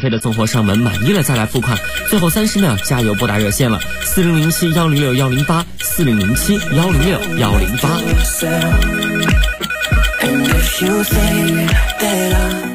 配的送货上门，满意了再来付款。最后30秒，加油拨打热线了，4007-106-108 4007-108。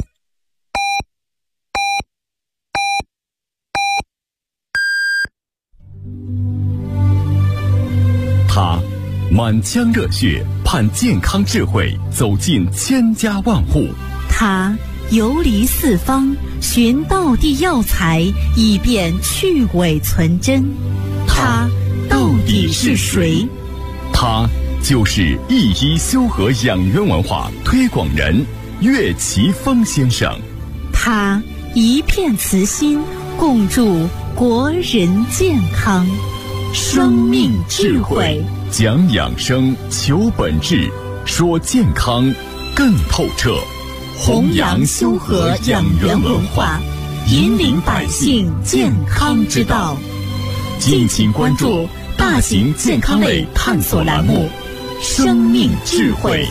他满腔热血盼健康智慧走进千家万户， 他游离四方寻道地药材，以便去伪存真。他到底是谁？ 他就是一一修和养元文化推广人岳奇峰先生。 他一片慈心，共筑国人健康。生命智慧， 讲养生，求本质，说健康更透彻。 弘扬修和养元文化，引领百姓健康之道。 敬请关注大型健康类探索栏目《生命智慧》。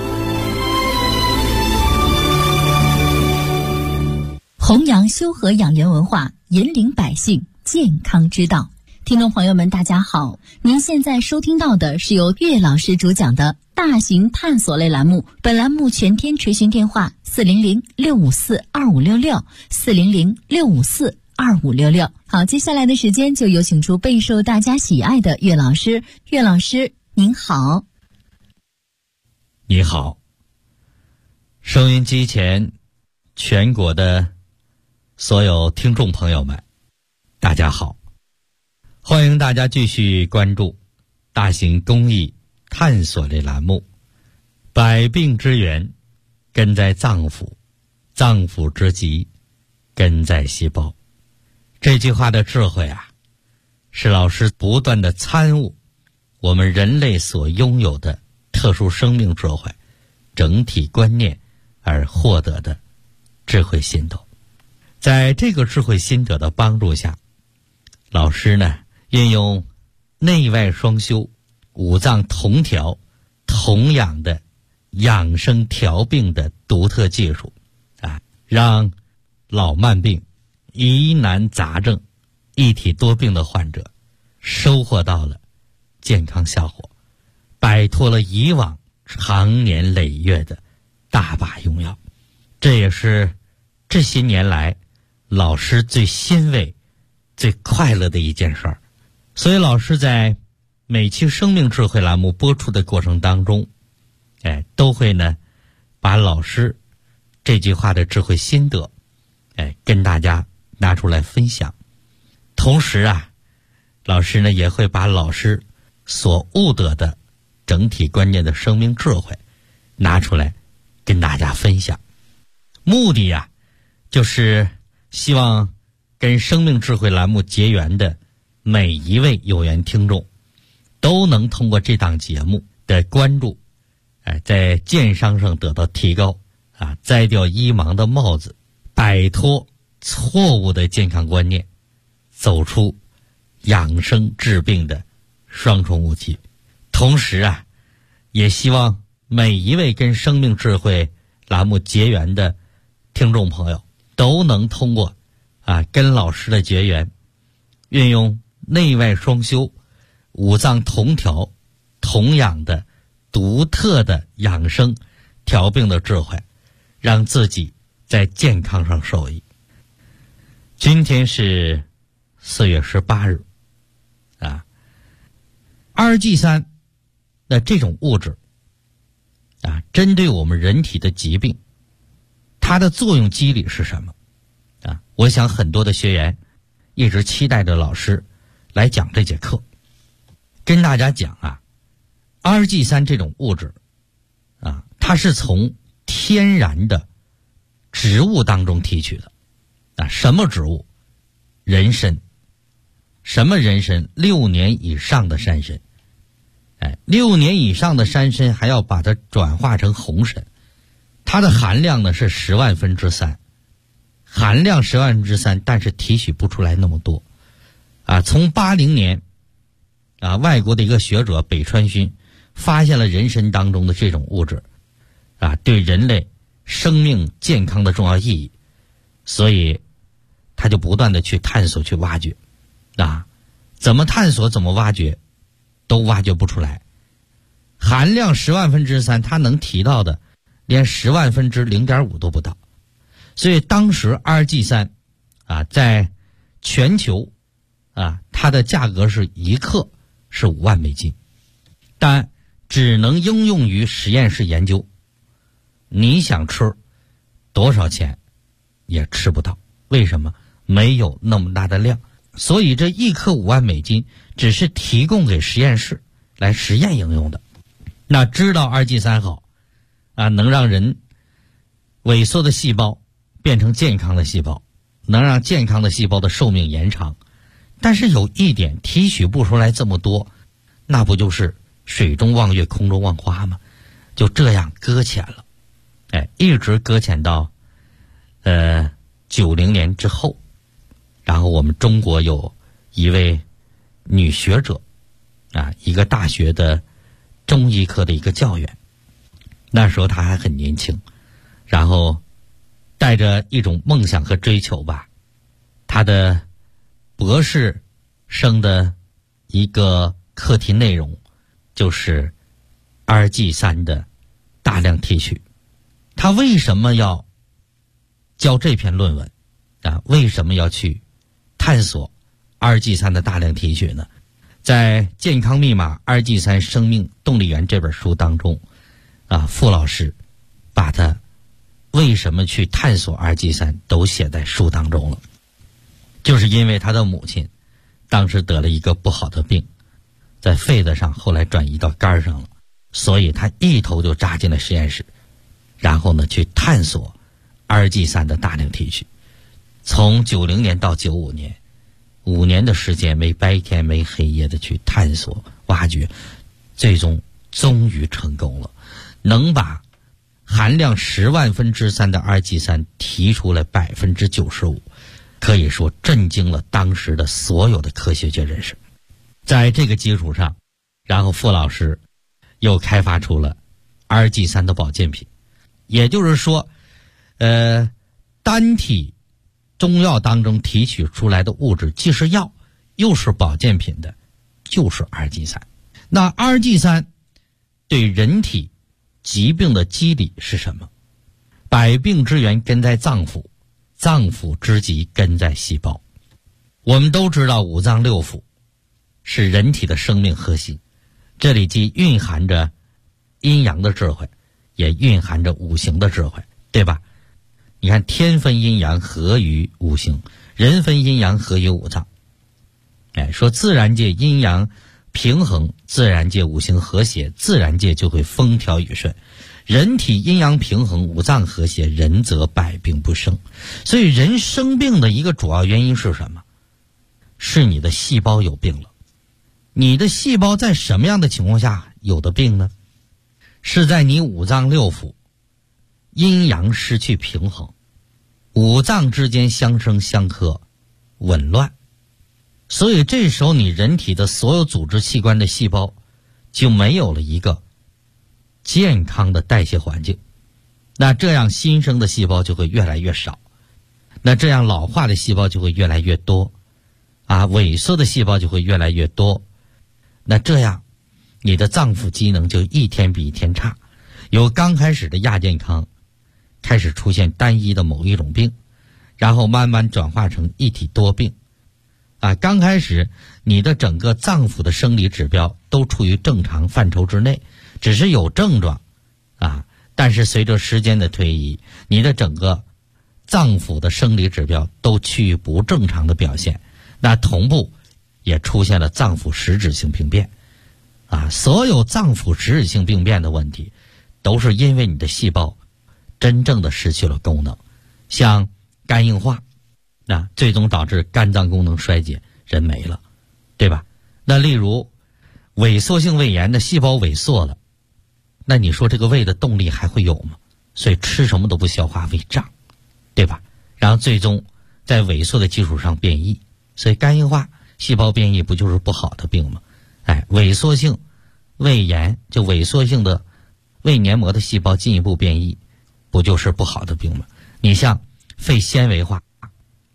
弘扬修和养元文化，引领百姓健康之道。听众朋友们大家好，您现在收听到的是由岳老师主讲的大型探索类栏目，本栏目全天垂询电话400-654-2566 400-654-2566。好，接下来的时间就有请出备受大家喜爱的岳老师。岳老师您好。 你好，收音机前全国的所有听众朋友们大家好，欢迎大家继续关注大型公益探索类栏目，百病之源根在脏腑，脏腑之疾根在细胞。这句话的智慧啊，是老师不断的参悟我们人类所拥有的特殊生命智慧整体观念而获得的智慧心得。在这个智慧心得的帮助下，老师呢运用内外双修、五脏同调、同养的养生调病的独特技术啊，让老慢病、疑难杂症、一体多病的患者收获到了健康效果，摆脱了以往长年累月的大把用药。这也是这些年来老师最欣慰、最快乐的一件事儿。所以老师在每期生命智慧栏目播出的过程当中，都会呢把老师这句话的智慧心得跟大家拿出来分享。同时啊，老师呢也会把老师所悟得的整体观念的生命智慧拿出来跟大家分享。目的啊，就是希望跟生命智慧栏目结缘的每一位有缘听众都能通过这档节目的关注，在健康上得到提高啊，摘掉医盲的帽子，摆脱错误的健康观念，走出养生治病的双重误区。同时啊，也希望每一位跟生命智慧栏目结缘的听众朋友都能通过跟老师的结缘，运用内外双修、五脏同调、同养的独特的养生调病的智慧，让自己在健康上受益。今天是4月18日，2G3的这种物质针对我们人体的疾病，它的作用机理是什么我想很多的学员一直期待着老师来讲这节课，跟大家讲2G3这种物质它是从天然的植物当中提取的什么植物？人参。什么人参？6年以上的山参。6年以上的山参还要把它转化成红参，它的含量呢是10万分之3，含量10万分之3，但是提取不出来那么多从80年外国的一个学者北川勋发现了人参当中的这种物质对人类生命健康的重要意义，所以他就不断的去探索去挖掘怎么探索怎么挖掘都挖掘不出来。含量10万分之3，他能提到的连10万分之0.5都不到。所以当时 Rg3 在全球它的价格是1克是5万美金，但只能应用于实验室研究，你想吃多少钱也吃不到。为什么？没有那么大的量。所以这1克5万美金只是提供给实验室来实验应用的。那知道 Rg3 好能让人萎缩的细胞变成健康的细胞，能让健康的细胞的寿命延长。但是有一点提取不出来这么多，那不就是水中望月空中望花吗？就这样搁浅了，一直搁浅到90年之后。然后我们中国有一位女学者一个大学的中医科的一个教员，那时候她还很年轻，然后带着一种梦想和追求吧，她的博士生的一个课题内容就是 Rg3 的大量提取。她为什么要交这篇论文为什么要去探索 Rg3 的大量提取呢？在《健康密码 Rg3 生命动力源》这本书当中傅老师把他为什么去探索 Rg3 都写在书当中了。就是因为他的母亲当时得了一个不好的病，在肺子上，后来转移到肝上了，所以他一头就扎进了实验室，然后呢去探索 Rg3 的大量提取。从90年到95年，5年的时间，没白天没黑夜的去探索挖掘，最终终于成功了，能把含量10万分之3的 Rg3 提出来95%，可以说震惊了当时的所有的科学界人士。在这个基础上，然后傅老师又开发出了 Rg3 的保健品，也就是说单体中药当中提取出来的物质既是药又是保健品的，就是 Rg3。那 Rg3 对人体疾病的机理是什么？百病之源根在脏腑，脏腑之疾根在细胞。我们都知道五脏六腑是人体的生命核心，这里既蕴含着阴阳的智慧，也蕴含着五行的智慧，对吧？你看天分阴阳合于五行，人分阴阳合于五脏。说自然界阴阳平衡，自然界五行和谐，自然界就会风调雨顺。人体阴阳平衡，五脏和谐，人则百病不生。所以人生病的一个主要原因是什么？是你的细胞有病了。你的细胞在什么样的情况下有的病呢？是在你五脏六腑阴阳失去平衡，五脏之间相生相克，紊乱。所以这时候你人体的所有组织器官的细胞就没有了一个健康的代谢环境，那这样新生的细胞就会越来越少，那这样老化的细胞就会越来越多萎缩的细胞就会越来越多，那这样你的脏腑机能就一天比一天差，由刚开始的亚健康开始出现单一的某一种病，然后慢慢转化成一体多病刚开始你的整个脏腑的生理指标都处于正常范畴之内，只是有症状但是随着时间的推移，你的整个脏腑的生理指标都趋于不正常的表现，那同步也出现了脏腑实质性病变所有脏腑实质性病变的问题都是因为你的细胞真正的失去了功能，像肝硬化最终导致肝脏功能衰竭，人没了，对吧？那例如萎缩性胃炎的细胞萎缩了，那你说这个胃的动力还会有吗？所以吃什么都不消化，胃胀，对吧？然后最终在萎缩的基础上变异，所以肝硬化细胞变异不就是不好的病吗？萎缩性胃炎就萎缩性的胃黏膜的细胞进一步变异，不就是不好的病吗？你像肺纤维化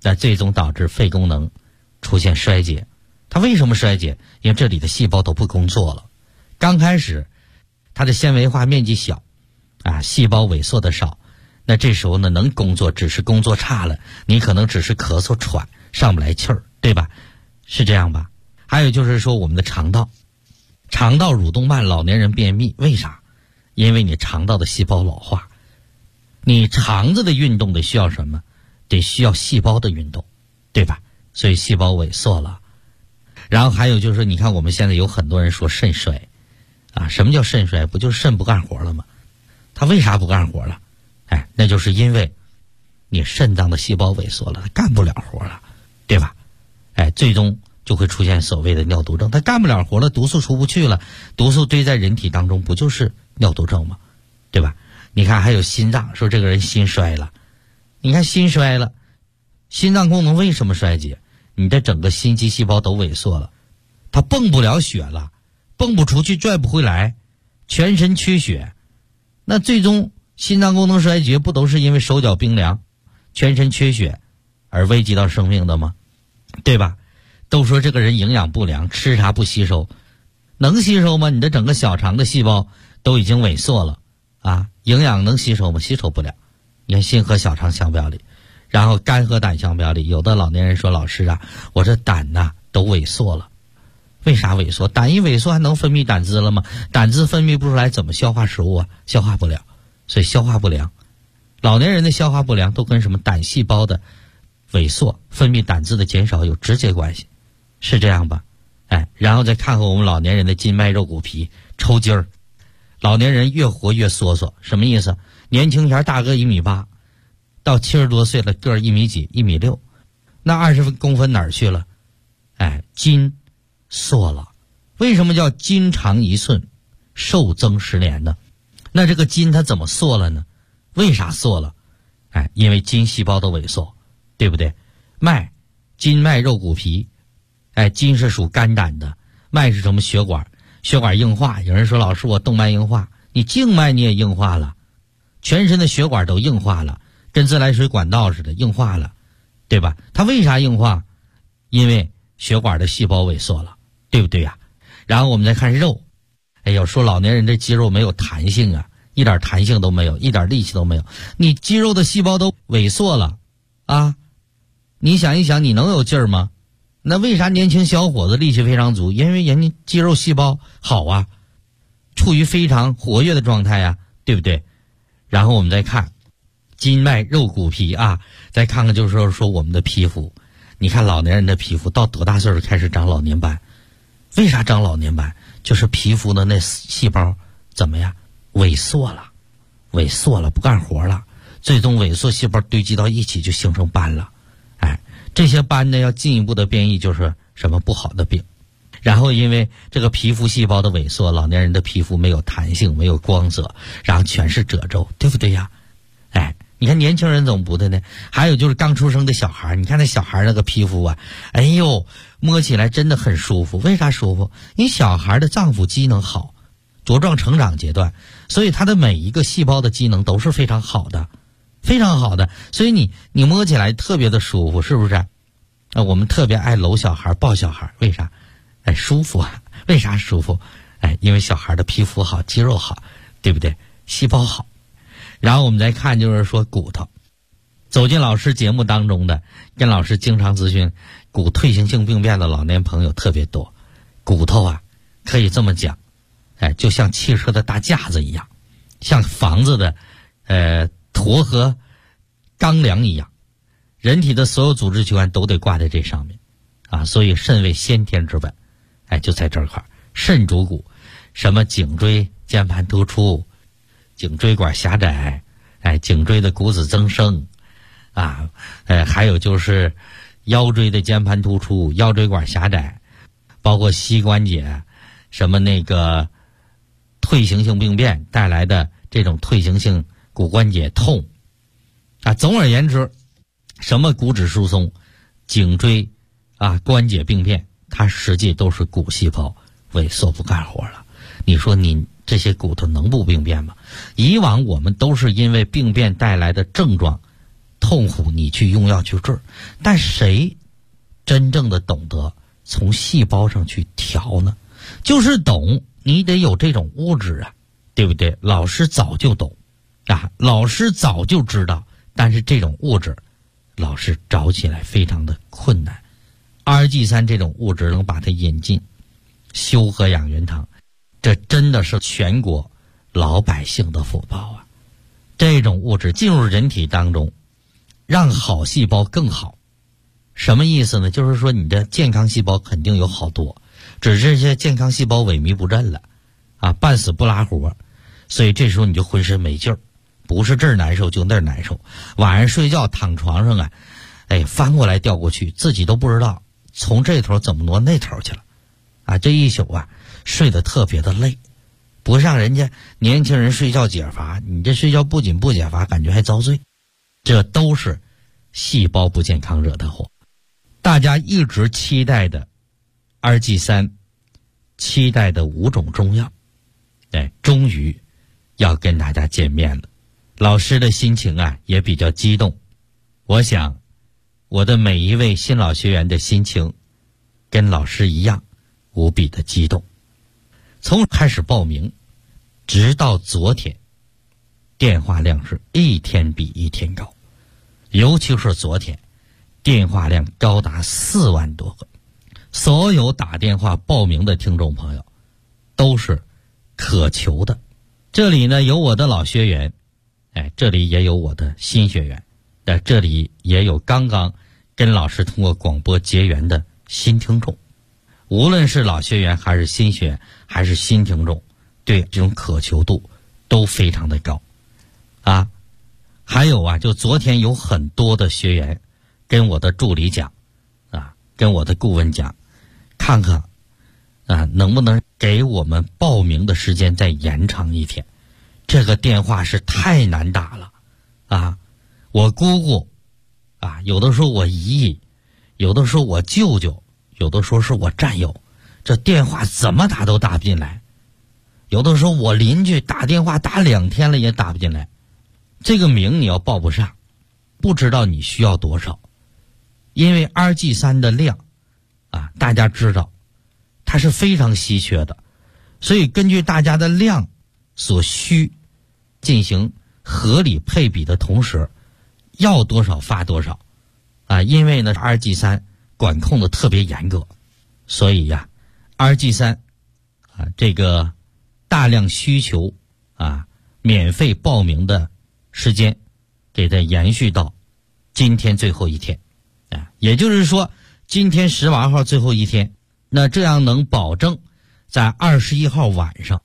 那最终导致肺功能出现衰竭。它为什么衰竭？因为这里的细胞都不工作了。刚开始它的纤维化面积小细胞萎缩的少，那这时候呢能工作只是工作差了，你可能只是咳嗽喘上不来气儿，对吧？是这样吧？还有就是说我们的肠道蠕动慢，老年人便秘，为啥？因为你肠道的细胞老化。你肠子的运动得需要什么？得需要细胞的运动，对吧？所以细胞萎缩了。然后还有就是你看我们现在有很多人说肾衰什么叫肾衰？不就是肾不干活了吗？它为啥不干活了？那就是因为你肾脏的细胞萎缩了，它干不了活了，对吧？最终就会出现所谓的尿毒症。它干不了活了，毒素出不去了，毒素堆在人体当中，不就是尿毒症吗？对吧？你看还有心脏，说这个人心衰了。你看心衰了，心脏功能为什么衰竭？你的整个心肌细胞都萎缩了，它泵不了血了，泵不出去，拽不回来，全身缺血。那最终心脏功能衰竭不都是因为手脚冰凉，全身缺血而危及到生命的吗？对吧？都说这个人营养不良，吃啥不吸收，能吸收吗？你的整个小肠的细胞都已经萎缩了营养能吸收吗？吸收不了。你看心和小肠相表里，然后肝和胆相表里。有的老年人说，老师我这胆都萎缩了。为啥萎缩？胆一萎缩还能分泌胆汁了吗？胆汁分泌不出来，怎么消化食物消化不了，所以消化不良。老年人的消化不良都跟什么胆细胞的萎缩、分泌胆汁的减少有直接关系，是这样吧？然后再看看我们老年人的筋脉肉骨皮抽筋儿。老年人越活越缩缩，什么意思？年轻前大个1.8米，到70多岁了，个儿1米几、1.6米，那20公分哪儿去了？筋缩了。为什么叫筋长1寸，寿增10年呢？那这个筋它怎么缩了呢？为啥缩了？因为筋细胞的萎缩，对不对？筋脉肉骨皮，筋是属肝胆的，脉是什么？血管。血管硬化，有人说老师我动脉硬化，你静脉你也硬化了，全身的血管都硬化了，跟自来水管道似的硬化了，对吧？它为啥硬化？因为血管的细胞萎缩了，对不对呀？然后我们再看肉，说老年人这肌肉没有弹性一点弹性都没有，一点力气都没有，你肌肉的细胞都萎缩了你想一想，你能有劲儿吗？那为啥年轻小伙子力气非常足？因为人家肌肉细胞好处于非常活跃的状态对不对？然后我们再看筋脉肉骨皮再看看就是说我们的皮肤。你看老年人的皮肤到多大岁数开始长老年斑？为啥长老年斑？就是皮肤的那细胞怎么样？萎缩了，不干活了，最终萎缩细胞堆积到一起就形成斑了。这些斑呢要进一步的变异，就是什么不好的病。然后因为这个皮肤细胞的萎缩，老年人的皮肤没有弹性，没有光泽，然后全是褶皱，对不对呀？你看年轻人怎么不的呢？还有就是刚出生的小孩，你看那小孩那个皮肤摸起来真的很舒服。为啥舒服？因为小孩的脏腑机能好，茁壮成长阶段，所以他的每一个细胞的机能都是非常好的，非常好的，所以你摸起来特别的舒服，是不是？我们特别爱搂小孩抱小孩，为啥？舒服为啥舒服？因为小孩的皮肤好，肌肉好，对不对？细胞好。然后我们再看就是说骨头，走进老师节目当中的，跟老师经常咨询骨退行性病变的老年朋友特别多。骨头可以这么讲，就像汽车的大架子一样，像房子的坨和钢梁一样，人体的所有组织器官都得挂在这上面所以肾为先天之本，就在这块，肾主骨，什么颈椎间盘突出，颈椎管狭窄，颈椎的骨质增生还有就是腰椎的间盘突出，腰椎管狭窄，包括膝关节，什么那个退行性病变带来的这种退行性骨关节痛总而言之，什么骨质疏松、颈椎关节病变，它实际都是骨细胞萎缩不干活了。你说你这些骨头能不病变吗？以往我们都是因为病变带来的症状痛苦你去用药去治，但谁真正的懂得从细胞上去调呢？就是懂，你得有这种物质啊，对不对？老师早就懂啊，老师早就知道，但是这种物质老师找起来非常的困难。RG3 这种物质能把它引进修和养元堂，这真的是全国老百姓的福报啊！这种物质进入人体当中，让好细胞更好。什么意思呢？就是说你的健康细胞肯定有好多，只是这些健康细胞萎靡不振了啊，半死不拉活，所以这时候你就浑身没劲儿，不是这儿难受就那儿难受。晚上睡觉躺床上啊，翻过来调过去，自己都不知道从这头怎么挪那头去了啊！这一宿啊睡得特别的累，不像人家年轻人睡觉解乏，你这睡觉不仅不解乏，感觉还遭罪。这都是细胞不健康惹的祸。大家一直期待的 RG3， 期待的5种中药，终于要跟大家见面了。老师的心情啊也比较激动，我想我的每一位新老学员的心情跟老师一样无比的激动。从开始报名直到昨天，电话量是一天比一天高，尤其是昨天电话量高达4万多个。所有打电话报名的听众朋友都是渴求的。这里呢有我的老学员，这里也有我的新学员，这里也有刚刚跟老师通过广播结缘的新听众。无论是老学员还是新学员还是新听众，对这种渴求度都非常的高啊。还有啊，就昨天有很多的学员跟我的助理讲啊，跟我的顾问讲，看看啊能不能给我们报名的时间再延长一天。这个电话是太难打了啊！我姑姑啊，有的时候我姨姨，有的时候我舅舅，有的时候是我战友，这电话怎么打都打不进来。有的时候我邻居打电话打2天了也打不进来。这个名你要报不上，不知道你需要多少。因为 RG3 的量啊，大家知道它是非常稀缺的，所以根据大家的量所需进行合理配比的同时，要多少发多少啊。因为呢 RG3 管控的特别严格，所以呀 RG3 啊这个大量需求啊，免费报名的时间给它延续到今天最后一天啊，也就是说今天18号最后一天，那这样能保证在21号晚上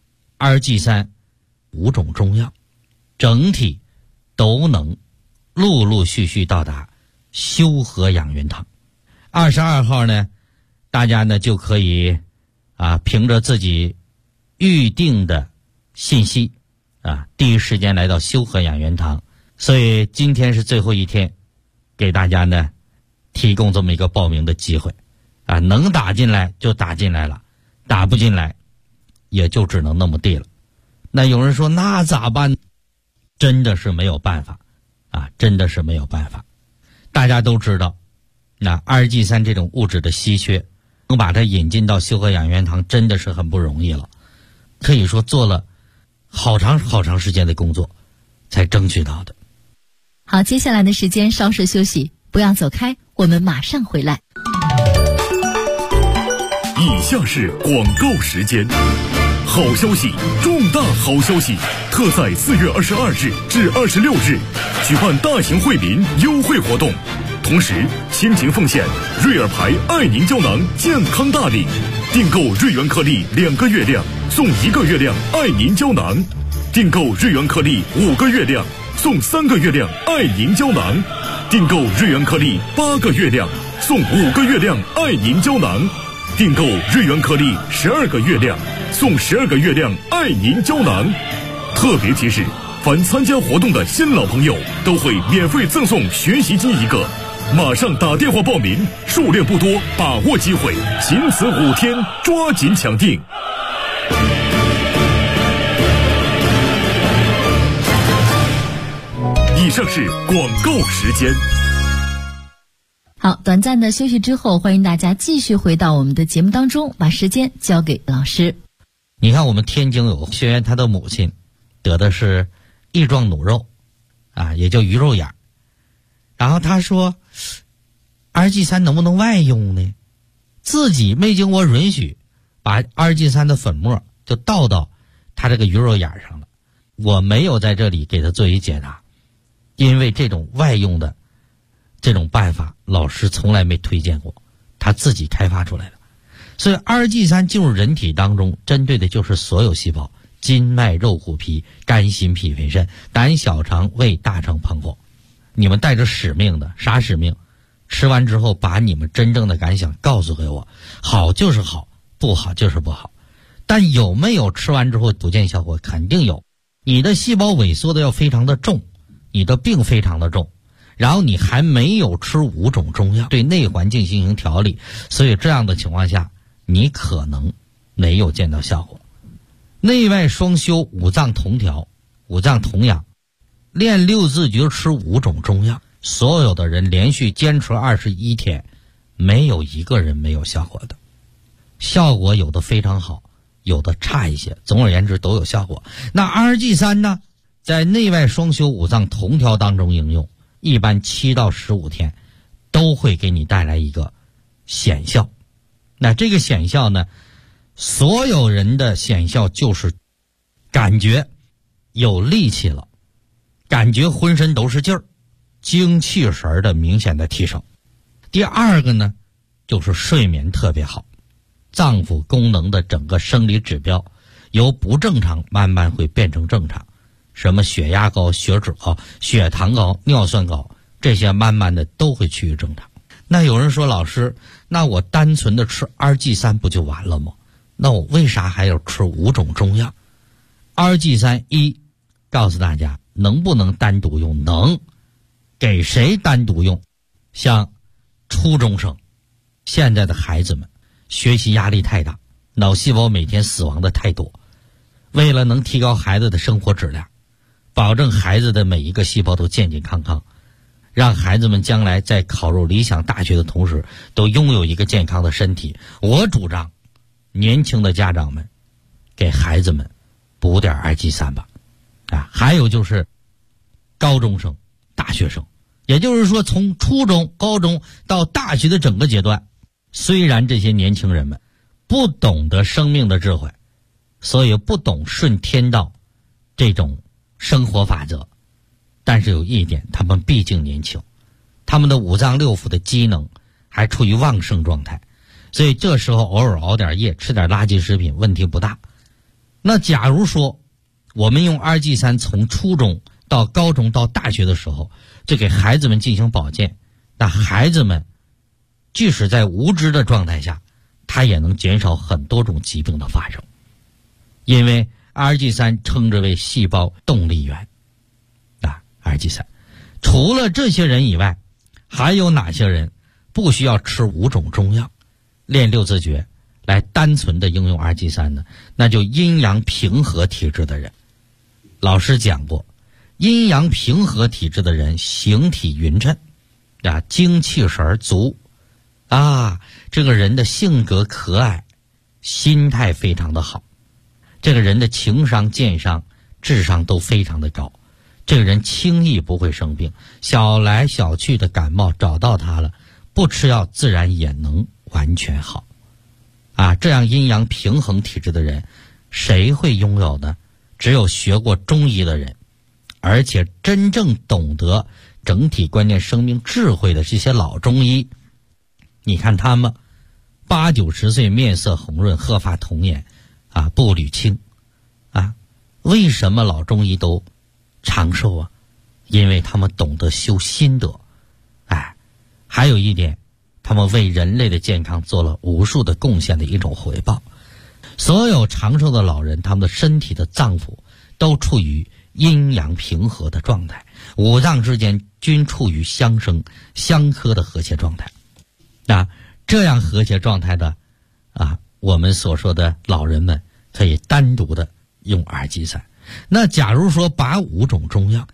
RG3 5种中药整体都能陆陆续续到达修和养元堂。22号呢，大家呢就可以啊凭着自己预定的信息啊，第一时间来到修和养元堂。所以今天是最后一天，给大家呢提供这么一个报名的机会啊，能打进来就打进来了，打不进来也就只能那么地了。那有人说那咋办？真的是没有办法啊，真的是没有办法。大家都知道那 RG3 这种物质的稀缺，能把它引进到修和养元堂真的是很不容易了，可以说做了好长时间的工作才争取到的。 好，接下来的时间稍事休息，不要走开，我们马上回来。 以下是广告时间。好消息，重大好消息！特在4月22日至26日举办大型惠民优惠活动，同时倾情奉献瑞尔牌爱凝胶囊健康大礼，订购瑞元颗粒2个月亮送1个月亮爱凝胶囊，订购瑞元颗粒5个月亮送3个月亮爱凝胶囊，订购瑞元颗粒8个月亮送5个月亮爱凝胶囊，订购瑞元颗粒12个月亮送12个月亮爱凝胶囊。特别提示，凡参加活动的新老朋友都会免费赠送学习机1个，马上打电话报名，数量不多，把握机会，仅此5天，抓紧抢订。 以上是广告时间。 好，短暂的休息之后，欢迎大家继续回到我们的节目当中，把时间交给老师。 你看，我们天津有个学员，他的母亲得的是翼状弩肉，也叫鱼肉眼。然后他说 RG3 能不能外用呢？自己没经过允许，把 RG3 的粉末就倒到他这个鱼肉眼上了。我没有在这里给他做一解答，因为这种外用的这种办法老师从来没推荐过，他自己开发出来的。所以 RG3 进入人体当中，针对的就是所有细胞，筋脉肉骨皮、肝心脾肺肾、胆小肠胃大肠膀胱。你们带着使命的，啥使命？吃完之后把你们真正的感想告诉给我，好就是好，不好就是不好。但有没有吃完之后不见效果？肯定有。你的细胞萎缩的要非常的重，你的病非常的重，然后你还没有吃5种中药对内环境进行调理，所以这样的情况下你可能没有见到效果。内外双修，五脏同调，五脏同养，练6字诀，吃5种中药，所有的人连续坚持21天，没有一个人没有效果的。效果有的非常好，有的差一些，总而言之都有效果。那 RG3 呢，在内外双修五脏同调当中应用，一般7到15天都会给你带来一个显效。那这个显效呢，所有人的显效就是感觉有力气了，感觉浑身都是劲儿，精气神的明显的提升。第二个呢，就是睡眠特别好，脏腑功能的整个生理指标由不正常慢慢会变成正常，什么血压高、血脂高、血糖高、尿酸高，这些慢慢的都会趋于正常。那有人说，老师，那我单纯的吃 RG3 不就完了吗？那我为啥还要吃5种中药？ RG3 告诉大家能不能单独用，能。给谁单独用？像初中生，现在的孩子们学习压力太大，脑细胞每天死亡的太多，为了能提高孩子的生活质量，保证孩子的每一个细胞都健健康康，让孩子们将来在考入理想大学的同时都拥有一个健康的身体。我主张年轻的家长们给孩子们补点 RG3 吧。还有就是高中生、大学生，也就是说从初中、高中到大学的整个阶段，虽然这些年轻人们不懂得生命的智慧，所以不懂顺天道这种生活法则，但是有一点，他们毕竟年轻，他们的五脏六腑的机能还处于旺盛状态，所以这时候偶尔熬点夜，吃点垃圾食品问题不大。那假如说我们用 RG3 从初中到高中到大学的时候，就给孩子们进行保健，那孩子们即使在无知的状态下，他也能减少很多种疾病的发生。因为 RG3 称之为细胞动力源RG3。除了这些人以外，还有哪些人不需要吃5种中药，练6字诀来单纯的应用 RG3 呢？那就阴阳平和体质的人。老师讲过，阴阳平和体质的人形体匀称精气神足这个人的性格可爱，心态非常的好，这个人的情商、健商、智商都非常的高，这个人轻易不会生病，小来小去的感冒找到他了，不吃药自然也能完全好这样阴阳平衡体质的人谁会拥有呢？只有学过中医的人，而且真正懂得整体观念生命智慧的这些老中医。你看他们8、90岁面色红润，鹤发童颜步履轻为什么老中医都长寿因为他们懂得修心得还有一点，他们为人类的健康做了无数的贡献的一种回报。所有长寿的老人，他们的身体的脏腑都处于阴阳平和的状态，五脏之间均处于相生相克的和谐状态这样和谐状态的我们所说的老人们可以单独的用 RG3。那假如说把5种中药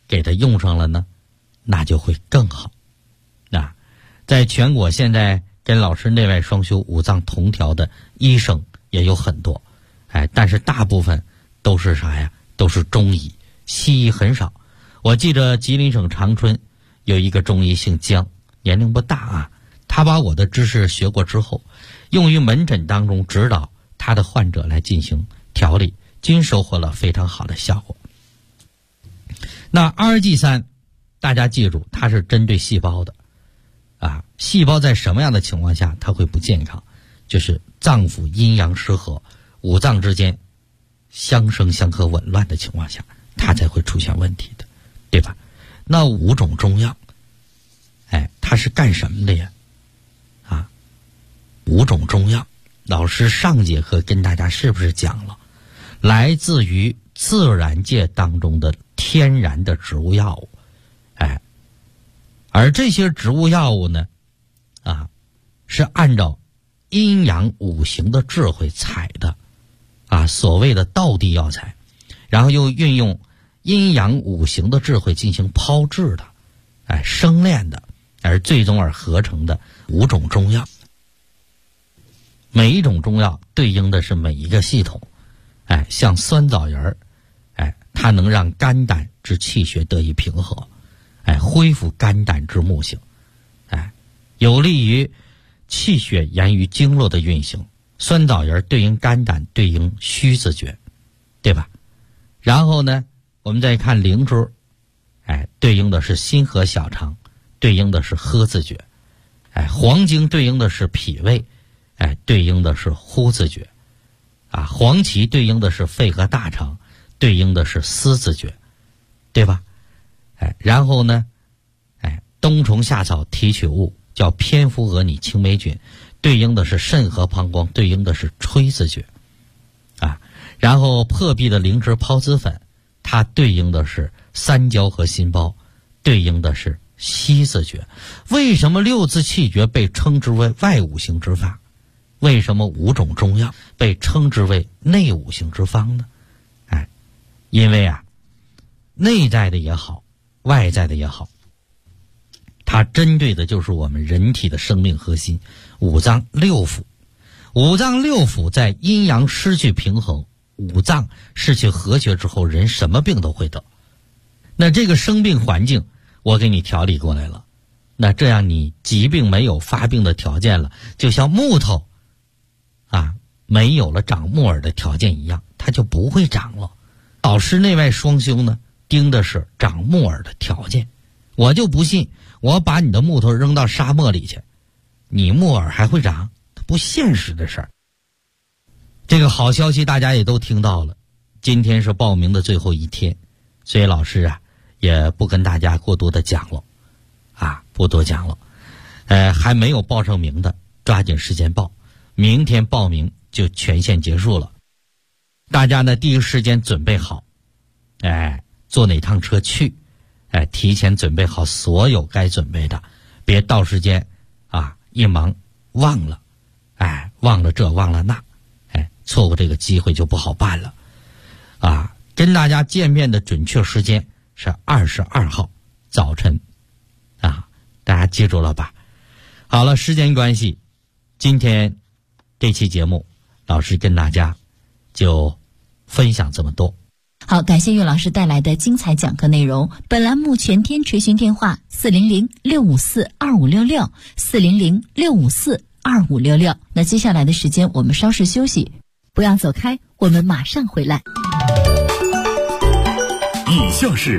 给它用上了呢，那就会更好。在全国现在跟老师内外双修五脏同调的医生也有很多，但是大部分都是啥呀？都是中医，西医很少。我记得吉林省长春有一个中医姓姜，年龄不大啊，他把我的知识学过之后，用于门诊当中指导他的患者来进行调理，均收获了非常好的效果。那RG3大家记住，它是针对细胞的细胞在什么样的情况下它会不健康？就是脏腑阴阳失和，五脏之间相生相克紊乱的情况下，它才会出现问题的，对吧？那5种中药它是干什么的呀？5种中药老师上节课跟大家是不是讲了，来自于自然界当中的天然的植物药物，而这些植物药物呢是按照阴阳五行的智慧采的所谓的道地药材，然后又运用阴阳五行的智慧进行炮制的生炼的，而最终而合成的5种中药。每一种中药对应的是每一个系统，像酸枣仁它能让肝胆之气血得以平和，恢复肝胆之木性，有利于气血沿于经络的运行。酸枣仁对应肝胆，对应虚字诀，对吧？然后呢，我们再看灵芝，对应的是心和小肠，对应的是呵字诀，黄精对应的是脾胃，对应的是呼字诀，黄芪对应的是肺和大肠，对应的是思字诀，对吧？然后呢，冬虫夏草提取物叫蝙蝠蛾拟青霉菌，对应的是肾和膀胱，对应的是吹字诀，然后破壁的灵芝孢子粉，它对应的是三焦和心包，对应的是息字诀。为什么6字气诀被称之为外五行之法？为什么5种中药被称之为内五行之方呢？因为内在的也好，外在的也好，它针对的就是我们人体的生命核心，五脏六腑。五脏六腑在阴阳失去平衡，五脏失去和谐之后，人什么病都会得。那这个生病环境我给你调理过来了，那这样你疾病没有发病的条件了，就像木头没有了长木耳的条件一样，它就不会长了。老师内外双修呢，盯的是长木耳的条件。我就不信我把你的木头扔到沙漠里去，你木耳还会长？不现实的事儿。这个好消息大家也都听到了，今天是报名的最后一天，所以老师也不跟大家过多的讲了不多讲了。还没有报上名的抓紧时间报，明天报名就全线结束了。大家呢第一时间准备好，坐哪趟车去，提前准备好所有该准备的，别到时间一忙忘了，忘了这忘了那，错过这个机会就不好办了。跟大家见面的准确时间是22号早晨，大家记住了吧？好了，时间关系，今天这期节目老师跟大家就分享这么多。 好，感谢岳老师带来的精彩讲课内容。本栏目全天垂询电话400-654-2566 400-654-2566。那接下来的时间我们稍事休息，不要走开，我们马上回来。 以下是